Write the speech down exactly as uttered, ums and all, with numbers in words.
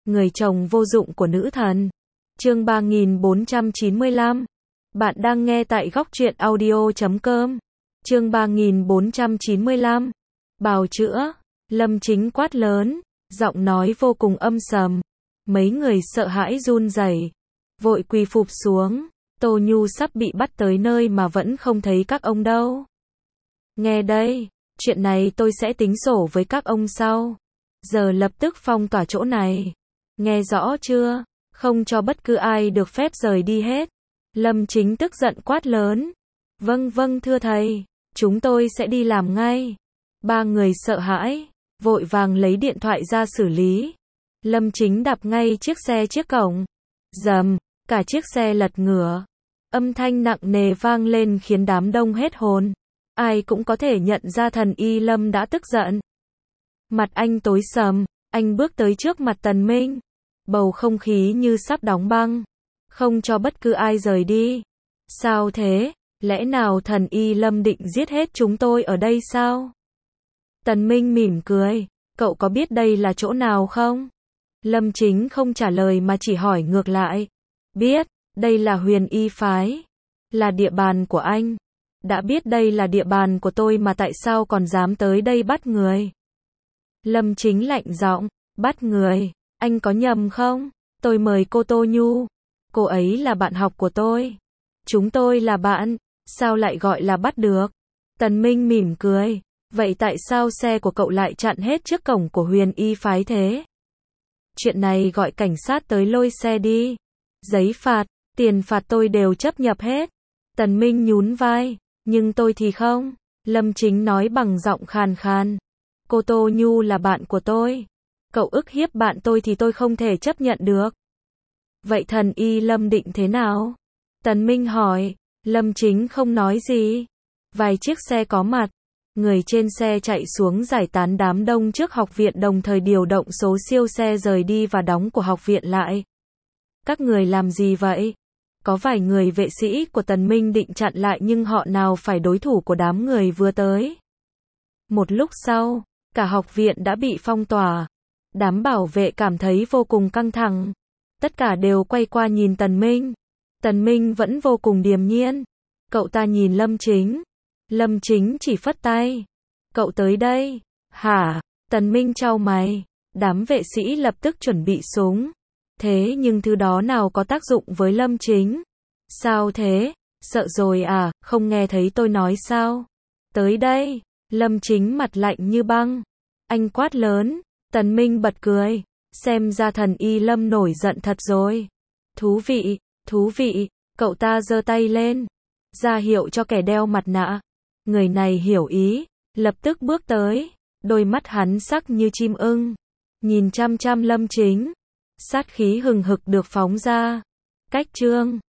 người chồng vô dụng của nữ thần. Chương ba nghìn bốn trăm chín mươi lăm. Bạn đang nghe tại góc truyện audio chấm com. Chương ba nghìn bốn trăm chín mươi lăm. Bào chữa. Lâm Chính quát lớn, giọng nói vô cùng âm sầm. Mấy người sợ hãi run rẩy, vội quỳ phục xuống. Tô Nhu sắp bị bắt tới nơi mà vẫn không thấy các ông đâu. Nghe đây, chuyện này tôi sẽ tính sổ với các ông sau. Giờ lập tức phong tỏa chỗ này. Nghe rõ chưa? Không cho bất cứ ai được phép rời đi hết. Lâm Chính tức giận quát lớn. Vâng vâng thưa thầy, chúng tôi sẽ đi làm ngay. Ba người sợ hãi, vội vàng lấy điện thoại ra xử lý. Lâm Chính đạp ngay chiếc xe trước cổng. Dầm, cả chiếc xe lật ngửa. Âm thanh nặng nề vang lên khiến đám đông hết hồn. Ai cũng có thể nhận ra thần y Lâm đã tức giận. Mặt anh tối sầm, anh bước tới trước mặt Tần Minh. Bầu không khí như sắp đóng băng. Không cho bất cứ ai rời đi. Sao thế? Lẽ nào thần y Lâm định giết hết chúng tôi ở đây sao? Tần Minh mỉm cười. Cậu có biết đây là chỗ nào không? Lâm Chính không trả lời mà chỉ hỏi ngược lại. Biết, đây là Huyền Y phái. Là địa bàn của anh. Đã biết đây là địa bàn của tôi mà tại sao còn dám tới đây bắt người? Lâm Chính lạnh giọng, bắt người, anh có nhầm không? Tôi mời cô Tô Nhu. Cô ấy là bạn học của tôi. Chúng tôi là bạn, sao lại gọi là bắt được? Tần Minh mỉm cười, vậy tại sao xe của cậu lại chặn hết trước cổng của Huyền Y phái thế? Chuyện này gọi cảnh sát tới lôi xe đi. Giấy phạt, tiền phạt tôi đều chấp nhận hết. Tần Minh nhún vai, nhưng tôi thì không. Lâm Chính nói bằng giọng khàn khàn. Cô Tô Nhu là bạn của tôi. Cậu ức hiếp bạn tôi thì tôi không thể chấp nhận được. Vậy thần y Lâm định thế nào? Tần Minh hỏi. Lâm Chính không nói gì. Vài chiếc xe có mặt. Người trên xe chạy xuống giải tán đám đông trước học viện, đồng thời điều động số siêu xe rời đi và đóng của học viện lại. Các người làm gì vậy? Có vài người vệ sĩ của Tần Minh định chặn lại nhưng họ nào phải đối thủ của đám người vừa tới. Một lúc sau, cả học viện đã bị phong tỏa. Đám bảo vệ cảm thấy vô cùng căng thẳng. Tất cả đều quay qua nhìn Tần Minh. Tần Minh vẫn vô cùng điềm nhiên. Cậu ta nhìn Lâm Chính. Lâm Chính chỉ phất tay. Cậu tới đây. Hả? Tần Minh chau mày. Đám vệ sĩ lập tức chuẩn bị súng. Thế nhưng thứ đó nào có tác dụng với Lâm Chính? Sao thế? Sợ rồi à? Không nghe thấy tôi nói sao? Tới đây. Lâm Chính mặt lạnh như băng. Anh quát lớn. Tần Minh bật cười. Xem ra thần y Lâm nổi giận thật rồi. Thú vị, thú vị. Cậu ta giơ tay lên, ra hiệu cho kẻ đeo mặt nạ. Người này hiểu ý, lập tức bước tới. Đôi mắt hắn sắc như chim ưng, nhìn chăm chăm Lâm Chính. Sát khí hừng hực được phóng ra. Cách chương